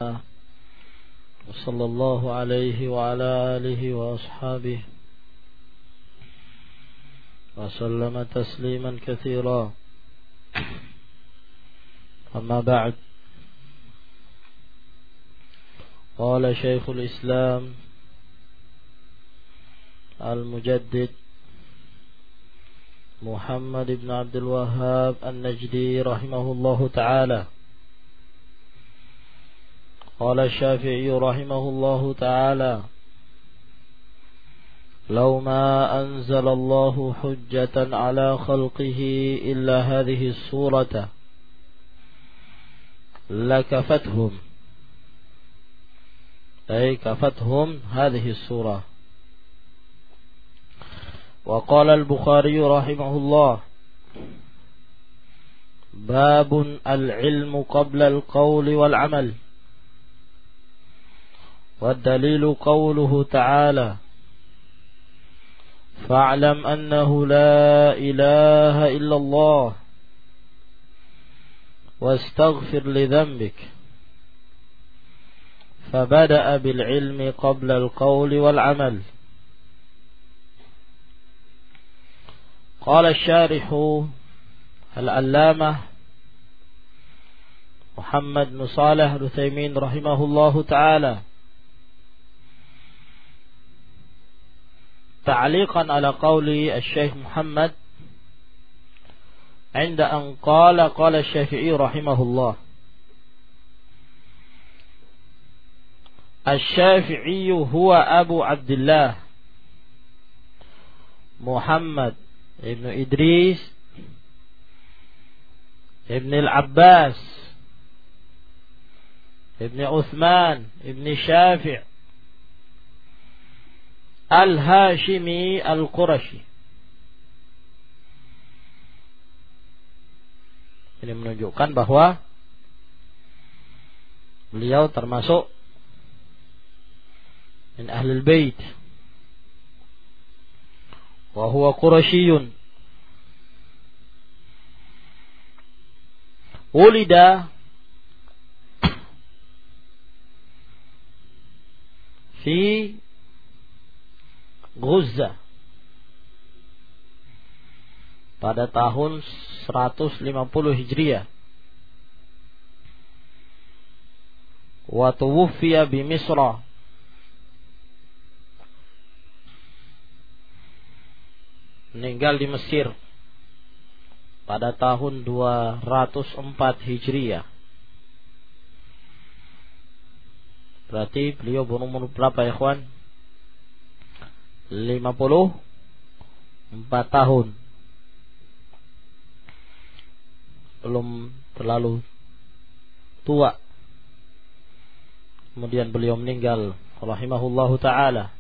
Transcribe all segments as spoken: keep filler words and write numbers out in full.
وصلى الله عليه وعلى آله وأصحابه وسلم تسليما كثيرا. أما بعد، قال شيخ الإسلام المجدد محمد بن عبد الوهاب النجدي رحمه الله تعالى: قال الشافعي رحمه الله تعالى: لو ما أنزل الله حجة على خلقه إلا هذه السورة لكفتهم، أي كفتهم هذه السورة. وقال البخاري رحمه الله: باب العلم قبل القول والعمل. والدليل قوله تعالى: فاعلم أنه لا إله إلا الله واستغفر لذنبك. فبدأ بالعلم قبل القول والعمل. قال الشارح العلامة محمد بن صالح العثيمين رحمه الله تعالى تعليقا على قول الشيخ محمد عند أن قال قال الشافعي رحمه الله: الشافعي هو أبو عبد الله محمد ابن إدريس ابن العباس ابن عثمان ابن شافع Al-Hashimi Al-Qurashi. Ini menunjukkan bahwa beliau termasuk min Ahlul Bait, wa huwa Qurashiyun. Ulida fi Ghuzza pada tahun seratus lima puluh Hijriah. Wa tuwfiya bi Misra meninggal di Mesir pada tahun dua ratus empat Hijriah. Berarti beliau berumur berapa ya kawan? lima puluh empat tahun. Belum terlalu tua. Kemudian beliau meninggal rahimahullahu ta'ala.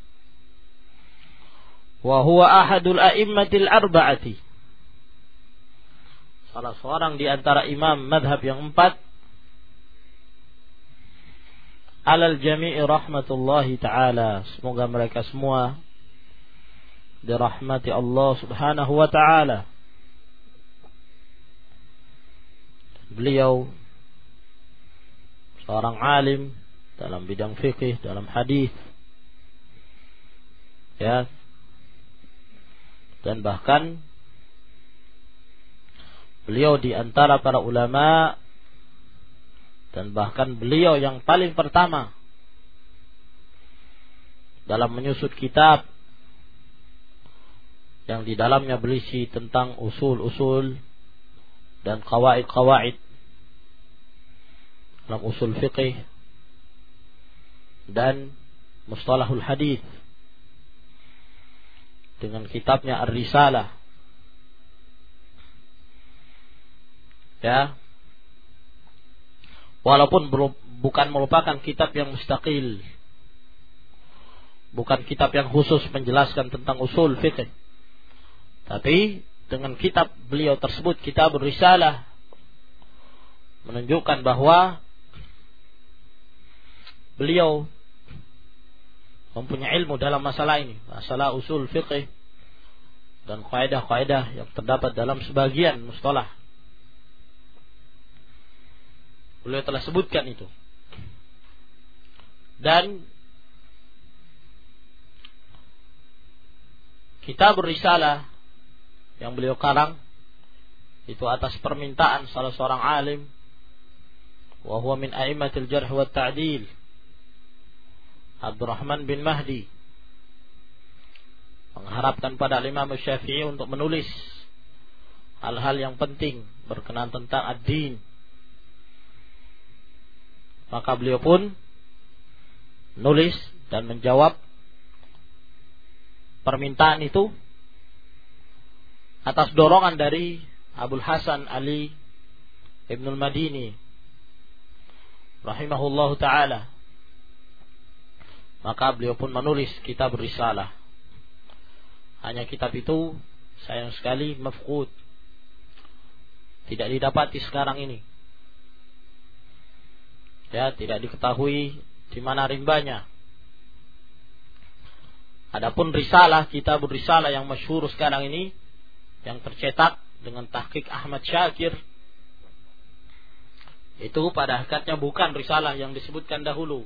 Wa huwa ahadul a'immatil arba'ati, salah seorang di antara imam madhab yang empat. Alal jami'i rahmatullahi ta'ala, semoga mereka semua dirahmati Allah subhanahu wa ta'ala. Beliau seorang alim dalam bidang fikih, dalam hadis, ya, dan bahkan beliau di antara para ulama, dan bahkan beliau yang paling pertama dalam menyusut kitab yang di dalamnya berisi tentang usul-usul dan qawaid-qawaid dalam usul fiqih dan mustalahul hadis, dengan kitabnya Ar-Risalah, ya, walaupun bukan merupakan kitab yang mustaqil, bukan kitab yang khusus menjelaskan tentang usul fiqh, tapi dengan kitab beliau tersebut, kitab Risalah, menunjukkan bahwa beliau mempunyai ilmu dalam masalah ini, masalah usul fiqh dan kaidah-kaidah yang terdapat dalam sebagian mustalah. Beliau telah sebutkan itu. Dan Kitab Risalah yang beliau karang itu atas permintaan salah seorang alim, wa huwa min a'immatil jarh wa ta'dil, Abdurrahman bin Mahdi, mengharapkan pada Imam Syafi'i untuk menulis hal-hal yang penting berkenaan tentang ad-din. Maka beliau pun nulis dan menjawab permintaan itu atas dorongan dari Abul Hasan Ali Ibnul Madini rahimahullahu ta'ala. Maka beliau pun menulis kitab Risalah. Hanya kitab itu sayang sekali mafqud, tidak didapati sekarang ini. Ya, tidak diketahui di mana rimbanya. Adapun Risalah, kitab Risalah yang masyhur sekarang ini, yang tercetak dengan tahqiq Ahmad Syakir, itu pada hakikatnya bukan Risalah yang disebutkan dahulu.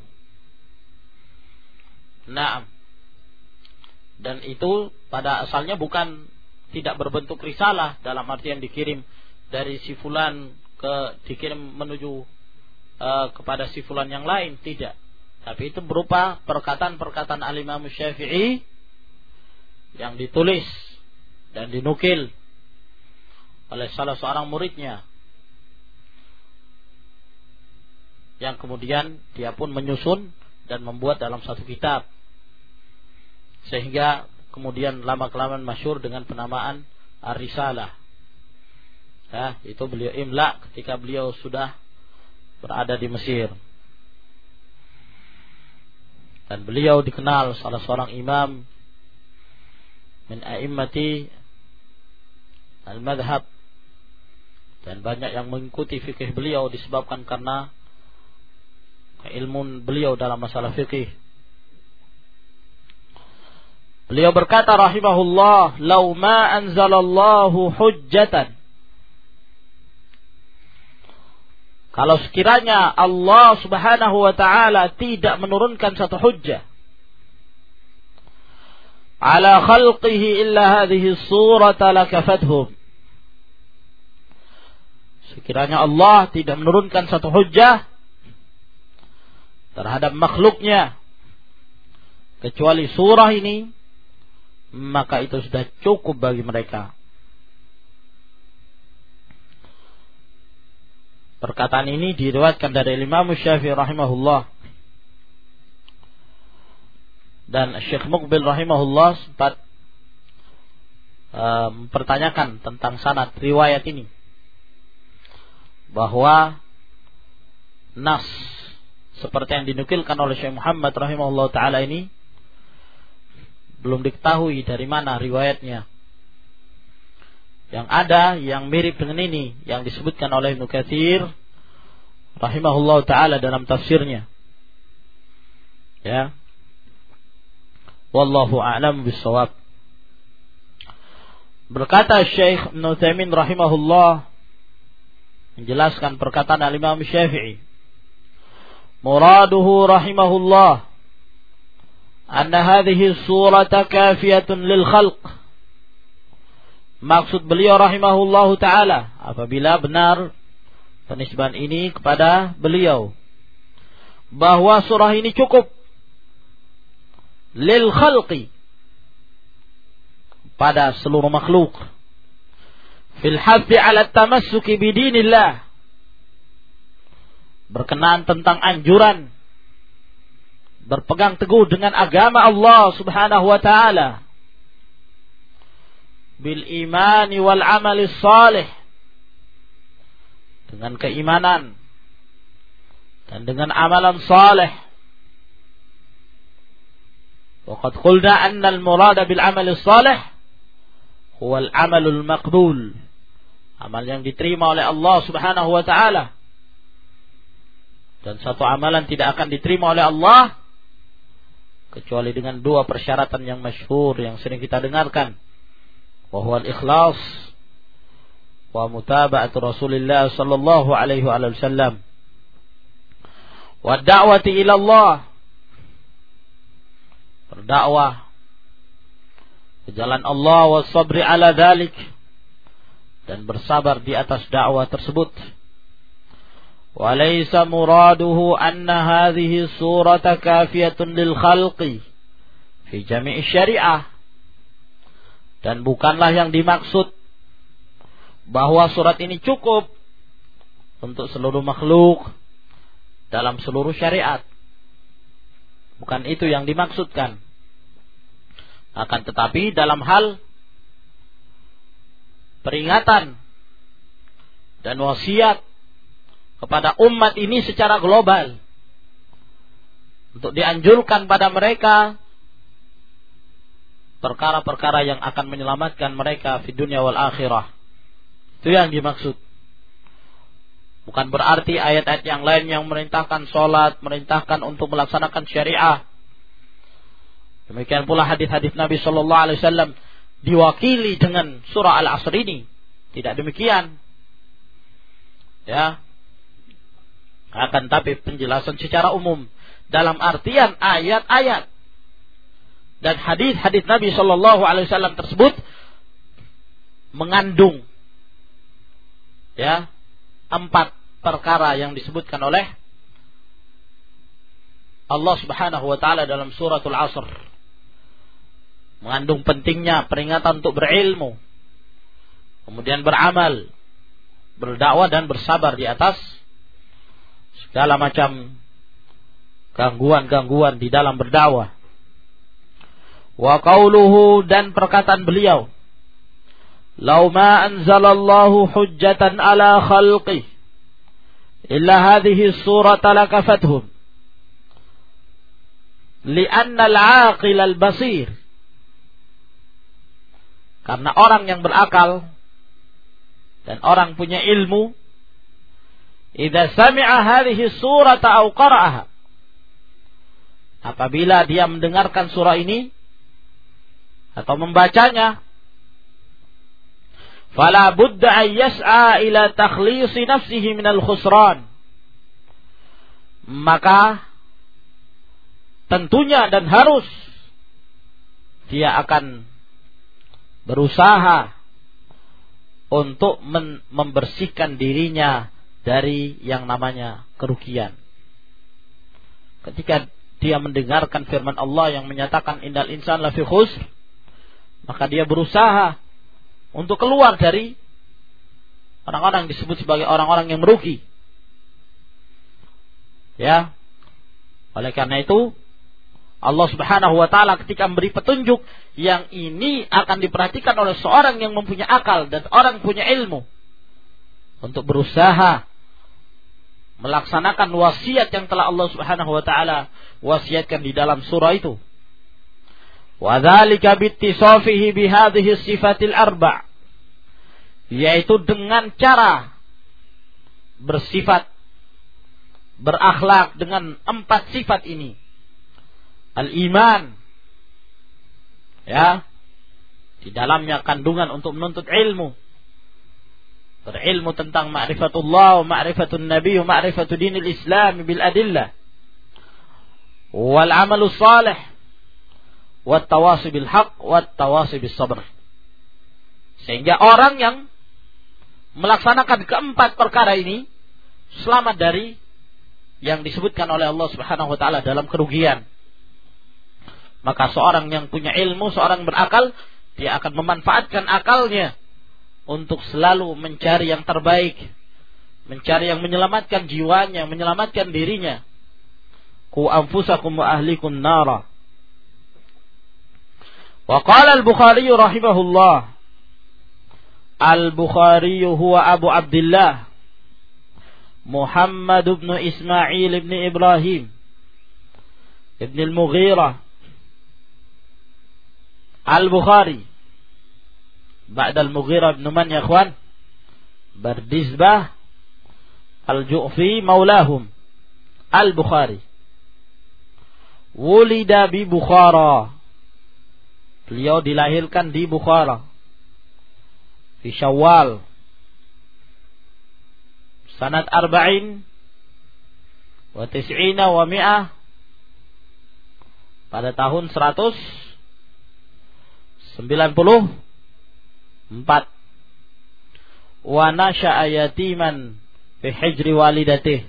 Naam. Dan itu pada asalnya bukan, tidak berbentuk risalah dalam artian dikirim dari si fulan ke dikirim menuju uh, kepada si fulan yang lain, tidak. Tapi itu berupa perkataan-perkataan Al-Imam Syafi'i yang ditulis dan dinukil oleh salah seorang muridnya, yang kemudian dia pun menyusun dan membuat dalam satu kitab, sehingga kemudian lama-kelamaan masyhur dengan penamaan Ar-Risalah. Ya, itu beliau imla ketika beliau sudah berada di Mesir. Dan beliau dikenal salah seorang imam min a'immati al-madhab, dan banyak yang mengikuti fikih beliau disebabkan karena keilmuan beliau dalam masalah fikih. Beliau berkata rahimahullah, "Lau ma anzalallahu hujjatan." Kalau sekiranya Allah Subhanahu wa ta'ala tidak menurunkan satu hujjah ala khalqihi illa hadhihi surata lakafathum. Sekiranya Allah tidak menurunkan satu hujjah terhadap makhluknya kecuali surah ini, maka itu sudah cukup bagi mereka. Perkataan ini diriwayatkan dari Imam Syafi'i rahimahullah, dan Syekh Muqbil rahimahullah sempat uh, mempertanyakan tentang sanad riwayat ini, bahwa nas seperti yang dinukilkan oleh Syekh Muhammad rahimahullah ta'ala ini belum diketahui dari mana riwayatnya. Yang ada yang mirip dengan ini yang disebutkan oleh Ibnu Katsir rahimahullah ta'ala dalam tafsirnya. Ya. Wallahu a'lam bissawab. Berkata Syekh Ibnu Utsaimin rahimahullah menjelaskan perkataan Al-Imam Syafi'i, muraduhu rahimahullah anna hadhihi surata kafiyatun lil khalq. Maksud beliau rahimahullahu ta'ala, apabila benar penisbahan ini kepada beliau, bahwa surah ini cukup lil khalqi, pada seluruh makhluk, fil hafi ala tamassuki bidinillah, berkenaan tentang anjuran berpegang teguh dengan agama Allah Subhanahu wa ta'ala, bil imani wal amali salih, dengan keimanan dan dengan amalan saleh. Wa qad qulna anna al murada bil amali salih huwa al amalul maqbul, amal yang diterima oleh Allah Subhanahu wa ta'ala. Dan satu amalan tidak akan diterima oleh Allah kecuali dengan dua persyaratan yang masyhur yang sering kita dengarkan, wa huwa al-ikhlas wa mutaba'atu Rasulillah sallallahu alaihi wa sallam wa da'wati ila Allah berdakwah ke jalan Allah wa sabri ala dzalik, dan bersabar di atas dakwah tersebut. Wa laysa muraduhu anna hadhihi surata kafiyatun lil khalqi fi jami' syariah, dan bukanlah yang dimaksud bahwa surat ini cukup untuk seluruh makhluk dalam seluruh syariat. Bukan itu yang dimaksudkan. Akan tetapi dalam hal peringatan dan wasiat kepada umat ini secara global, untuk dianjurkan pada mereka perkara-perkara yang akan menyelamatkan mereka di dunia wal akhirah. Itu yang dimaksud. Bukan berarti ayat-ayat yang lain yang merintahkan sholat, merintahkan untuk melaksanakan syariah. Demikian pula hadis-hadis Nabi Sallallahu Alaihi Wasallam diwakili dengan surah Al-Asr ini. Tidak demikian. Ya. Akan tapi penjelasan secara umum dalam artian ayat-ayat dan hadis-hadis Nabi Sallallahu Alaihi Wasallam tersebut mengandung, ya, empat perkara yang disebutkan oleh Allah Subhanahu wa taala dalam suratul Asr. Mengandung pentingnya peringatan untuk berilmu, kemudian beramal, berdakwah dan bersabar di atas segala macam gangguan-gangguan di dalam berdakwah. Wa qauluhu, dan perkataan beliau, "Lau ma anzalallahu hujjatan ala khalqih illa hadhihi surata lakafathum li'anna al-aqil al-basir." Karena orang yang berakal dan orang punya ilmu, idza sami'a hadhihi surata aw qara'aha, apabila dia mendengarkan surah ini atau membacanya, fala budda an yas'a ila takhlisi nafsihi minal khusran, maka tentunya dan harus dia akan berusaha untuk men- membersihkan dirinya dari yang namanya kerugian. Ketika dia mendengarkan firman Allah yang menyatakan innal insana lafi khusr, maka dia berusaha untuk keluar dari orang-orang yang disebut sebagai orang-orang yang merugi. Ya. Oleh karena itu Allah Subhanahu wa taala ketika memberi petunjuk yang ini akan diperhatikan oleh seorang yang mempunyai akal dan orang punya ilmu untuk berusaha melaksanakan wasiat yang telah Allah Subhanahu wa taala wasiatkan di dalam surah itu. Wa dzalika bittisafihi bihadhihi sifatil arba', yaitu dengan cara bersifat berakhlak dengan empat sifat ini. Al-iman, ya, di dalamnya kandungan untuk menuntut ilmu, berilmu tentang ma'rifatullah wa ma'rifatun nabi wa ma'rifatu dinil islam bil adillah, wal amalu salih, wat tawasi bil haq, wat tawasi bis sabr. Sehingga orang yang melaksanakan keempat perkara ini selamat dari yang disebutkan oleh Allah Subhanahu wa taala dalam kerugian. Maka seorang yang punya ilmu, seorang berakal, dia akan memanfaatkan akalnya untuk selalu mencari yang terbaik, mencari yang menyelamatkan jiwanya, menyelamatkan dirinya. Qu anfusakum wa ahlikum nara. Wa qala al-Bukhari rahimahullah, Al-Bukhari huwa Abu Abdullah Muhammad ibn Ismail ibn Ibrahim ibn al-Mughirah Al-Bukhari. Ba'da al-Mughirah ibn man ya ikhwan? Bardizbah Al-Ju'fi maulahum Al-Bukhari. Wulida bi Bukhara. Beliau dilahirkan di Bukhara. Di Syawal. Sanat arba'in wa tis'ina wa mi'ah pada tahun seratus sembilan puluh empat. Wa nasha'a yatiman fi hijri walidatih.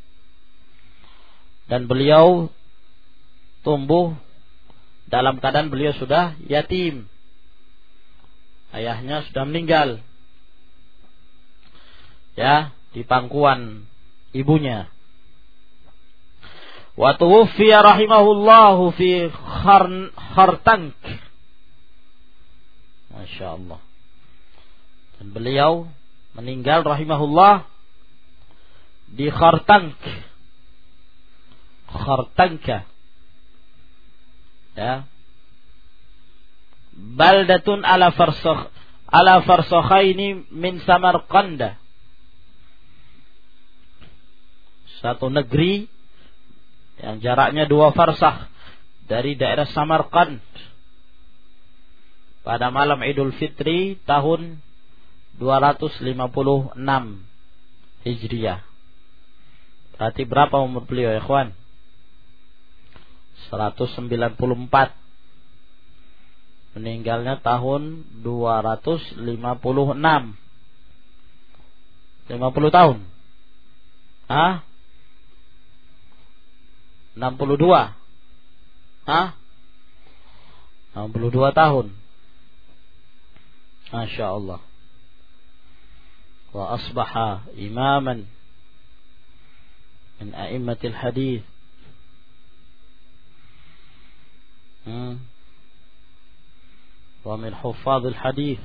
Dan beliau tumbuh dalam keadaan beliau sudah yatim. Ayahnya sudah meninggal. Ya, di pangkuan ibunya. Wa tuwfiya rahimahullahu fi Khartank. Masya Allah. Dan beliau meninggal rahimahullah di Khartank. Khartanka. Ya. Baldatun ala farsakh ala farsakhaini min Samarqand. Satu negeri yang jaraknya dua farsakh dari daerah Samarkand. Pada malam Idul Fitri tahun dua ratus lima puluh enam Hijriah. Berarti berapa umur beliau ya kawan? seratus sembilan puluh empat. Meninggalnya tahun dua ratus lima puluh enam. lima puluh tahun. Hah? enam puluh dua. Hah? enam puluh dua tahun. Masya Allah. Wa asbaha imaman min a'immatil hadith. Hmm. Wa min huffadhil hadith.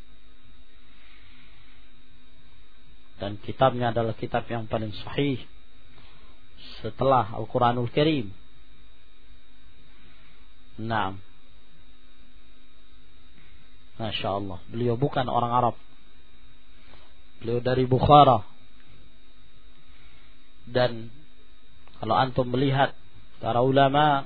Dan kitabnya adalah kitab yang paling sahih setelah Al-Quranul Karim. Naam. Masya Allah. Beliau bukan orang Arab. Beliau dari Bukhara. Dan kalau antum melihat para ulama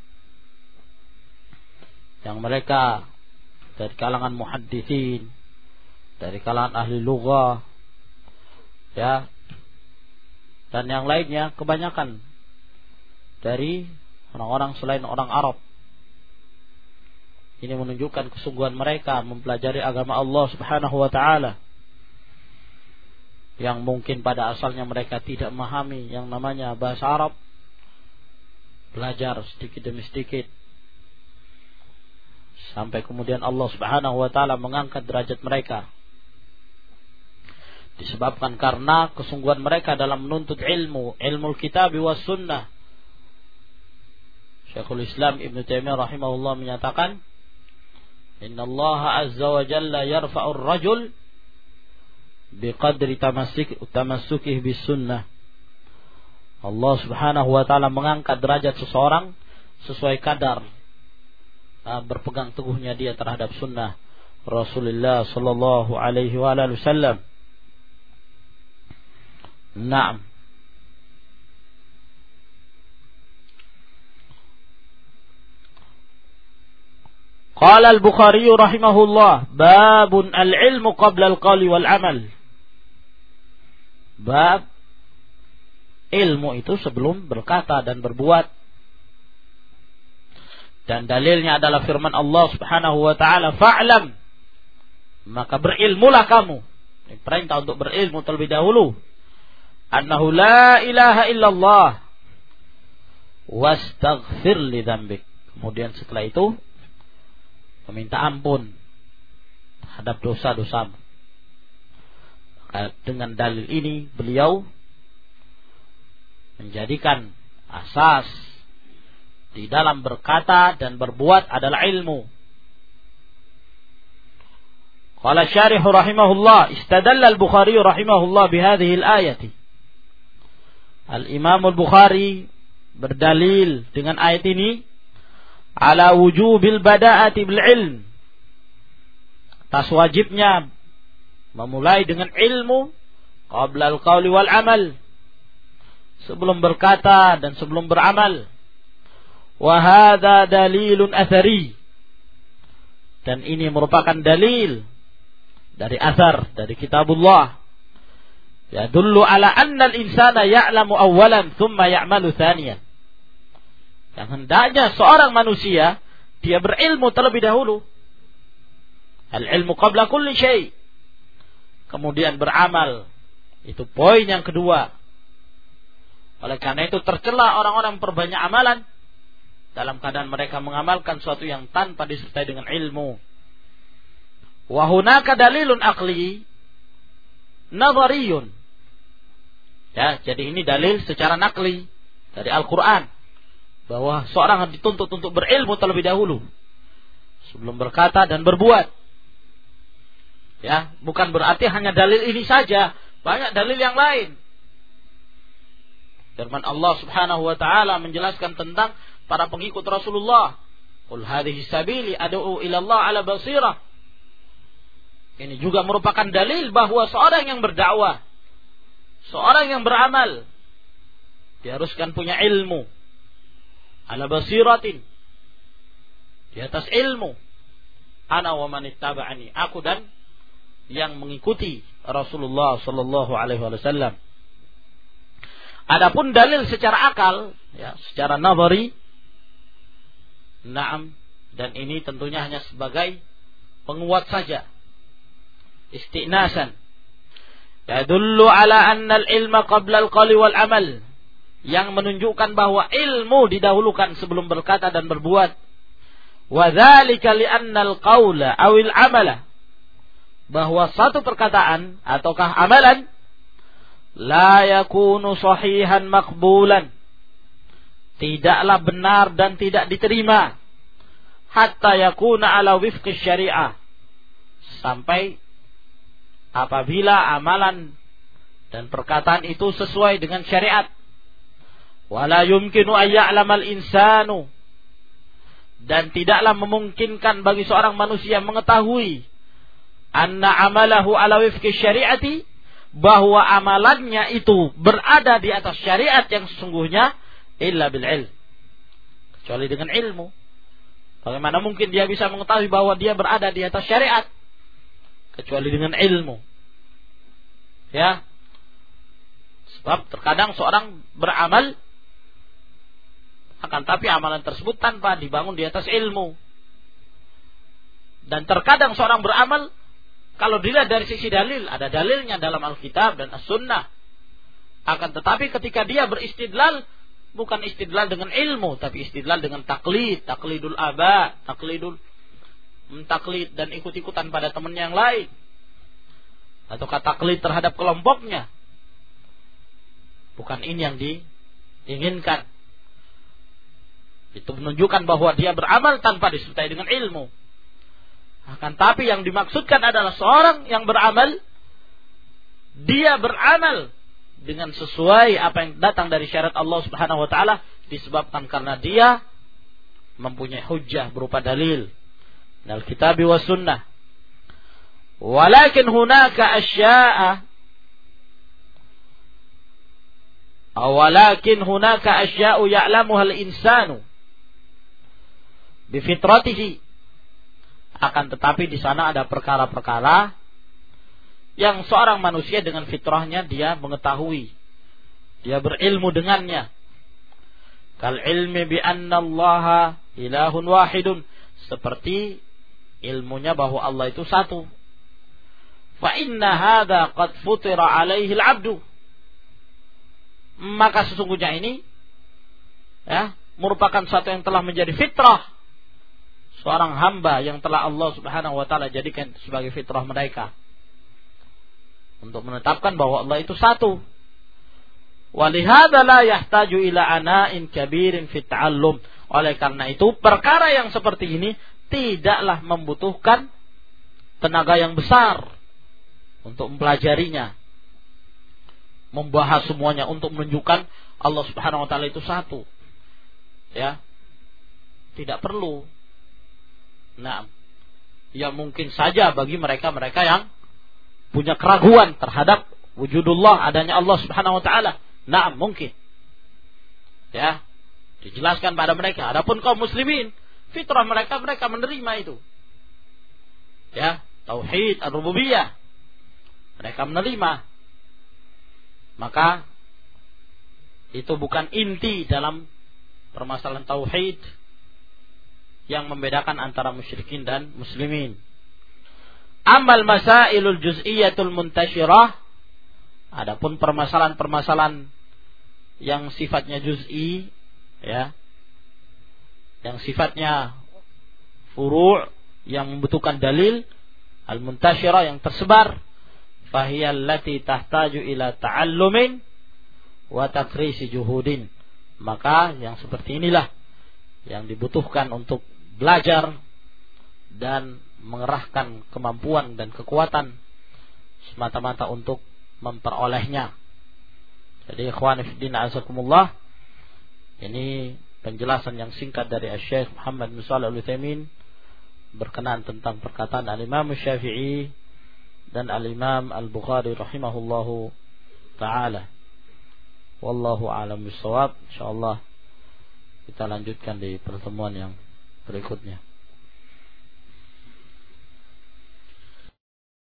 yang mereka dari kalangan muhaddithin, dari kalangan ahli lughah, ya, dan yang lainnya kebanyakan dari orang-orang selain orang Arab. Ini menunjukkan kesungguhan mereka mempelajari agama Allah Subhanahu wa taala, yang mungkin pada asalnya mereka tidak memahami yang namanya bahasa Arab. Belajar sedikit demi sedikit sampai kemudian Allah Subhanahu wa taala mengangkat derajat mereka. Disebabkan karena kesungguhan mereka dalam menuntut ilmu, ilmu kitab was sunnah. Syekhul Islam Ibn Taimiyah rahimahullah menyatakan, Inna Allah azza wa jalla yarfa'ur rajul biqadri tamassuk tamassukih bis sunnah. Allah Subhanahu wa taala mengangkat derajat seseorang sesuai kadar uh, berpegang teguhnya dia terhadap sunnah Rasulullah sallallahu alaihi wa alihi wasallam. Naam. Qala al-Bukhari rahimahullah, babun al-ilmu qabla al-qawli wal amal. Bab ilmu itu sebelum berkata dan berbuat. Dan dalilnya adalah firman Allah Subhanahu wa taala, fa'lam, maka berilmulah kamu. Ini perintah untuk berilmu terlebih dahulu. Annahu la ilaha illallah wastaghfir li dzambik. Kemudian setelah itu meminta ampun terhadap dosa-dosamu. Dengan dalil ini beliau menjadikan asas di dalam berkata dan berbuat adalah ilmu. Qala syarih rahimahullah, istadalla al-Bukhari rahimahullah bihadhihi al-ayati. Al-Imam al-Bukhari berdalil dengan ayat ini ala wujubil bada'ati bil ilm, atas wajibnya memulai dengan ilmu qabla al-qawli wal amal, sebelum berkata dan sebelum beramal. Wa hadza dalilun athari, dan ini merupakan dalil dari asar dari kitabullah, yadullu ala anna al-insana ya'lamu awwalan thumma ya'malu thaniyan. Yang hendaknya seorang manusia dia berilmu terlebih dahulu. Al-ilmu qabla kulli syai'. Kemudian beramal. Itu poin yang kedua. Oleh karena itu tercela orang-orang perbanyak amalan dalam keadaan mereka mengamalkan sesuatu yang tanpa disertai dengan ilmu. Wa hunaka dalilun aqli nadhariyun. Ya, jadi ini dalil secara nakli dari Al-Qur'an bahwa seorang dituntut untuk berilmu terlebih dahulu sebelum berkata dan berbuat. Ya, bukan berarti hanya dalil ini saja, banyak dalil yang lain. Firman Allah Subhanahu wa taala menjelaskan tentang para pengikut Rasulullah. Qul hadhihi sabili ad'u ila Allah ala basirah. Ini juga merupakan dalil bahwa seorang yang berdakwah, seorang yang beramal, diharuskan punya ilmu. Ala basiratin. Di atas ilmu. Ana wa man ittaba'ani. Aku dan yang mengikuti Rasulullah sallallahu alaihi wasallam. Adapun dalil secara akal, ya, secara nazari, na'am, dan ini tentunya hanya sebagai penguat saja, istinasan. Yadullu ala anna al-ilma qabla al-qawli wal amal, yang menunjukkan bahwa ilmu didahulukan sebelum berkata dan berbuat. Wa dzalika li anna al-qawla aw al-amala, bahwa satu perkataan ataukah amalan la yakunu sahihan maqbulan, tidaklah benar dan tidak diterima, hatta yakuna ala wifqi syariah, sampai apabila amalan dan perkataan itu sesuai dengan syariat. Wala yumkinu ay ya'lamal insanu, dan tidaklah memungkinkan bagi seorang manusia mengetahui anna amalahu ala wifqi syariati, bahwa amalannya itu berada di atas syariat yang sesungguhnya, illa bil ilm, kecuali dengan ilmu. Bagaimana mungkin dia bisa mengetahui bahwa dia berada di atas syariat kecuali dengan ilmu? Ya, sebab terkadang seorang beramal akan tapi amalan tersebut tanpa dibangun di atas ilmu. Dan terkadang seorang beramal, kalau dilihat dari sisi dalil, ada dalilnya dalam Alkitab dan As-Sunnah. Akan tetapi ketika dia beristidlal, bukan istidlal dengan ilmu, tapi istidlal dengan taklid, taklidul aba, taklidul mentaklid dan ikut-ikutan pada teman yang lain, atau taklid terhadap kelompoknya. Bukan ini yang diinginkan. Itu menunjukkan bahwa dia beramal tanpa disertai dengan ilmu. Akan tapi yang dimaksudkan adalah seorang yang beramal, dia beramal dengan sesuai apa yang datang dari syariat Allah Subhanahu wa taala, disebabkan karena dia mempunyai hujjah berupa dalil dari kitab wa sunnah. Walakin hunaka asya'a awalakin hunaka asya'u ya'lamuha al-insanu bi fitratihi. Akan tetapi di sana ada perkara-perkara yang seorang manusia dengan fitrahnya dia mengetahui, dia berilmu dengannya. Kal ilmi bi anna Allah ilahun wahidun, seperti ilmunya bahwa Allah itu satu. Fa inna hadza qad futira alaihi al-'abdu, maka sesungguhnya ini ya merupakan satu yang telah menjadi fitrah seorang hamba yang telah Allah Subhanahu wa taala jadikan sebagai fitrah mereka, untuk menetapkan bahwa Allah itu satu. Walihada la yahtaju ila ana'in kabirin fit ta'allum. Oleh karena itu perkara yang seperti ini tidaklah membutuhkan tenaga yang besar untuk mempelajarinya, membahas semuanya untuk menunjukkan Allah Subhanahu wa taala itu satu. Ya. Tidak perlu. Nah, ya mungkin saja bagi mereka-mereka yang punya keraguan terhadap wujudullah, adanya Allah Subhanahu wa taala. Nah, mungkin. Ya, dijelaskan pada mereka. Adapun kaum muslimin, fitrah mereka mereka menerima itu. Ya, tauhid ar-rububiyah. Mereka menerima. Maka itu bukan inti dalam permasalahan tauhid yang membedakan antara musyrikin dan muslimin. Amal masailul juz'iyatul muntashirah, adapun permasalahan-permasalahan yang sifatnya juz'i, ya, yang sifatnya furu', yang membutuhkan dalil, al-muntashirah, yang tersebar, fahiyal lati tahtaju ila ta'allumin wa takrisi juhudin. Maka yang seperti inilah yang dibutuhkan untuk belajar dan mengerahkan kemampuan dan kekuatan semata-mata untuk memperolehnya. Jadi ikhwan fillah azakumullah, ini penjelasan yang singkat dari Syekh Muhammad bin Shalih Al-Utsaimin berkenaan tentang perkataan Al-Imam Syafi'i dan Al-Imam Al-Bukhari rahimahullahu taala. Wallahu a'lam bishawab. Insyaallah kita lanjutkan di pertemuan yang berikutnya.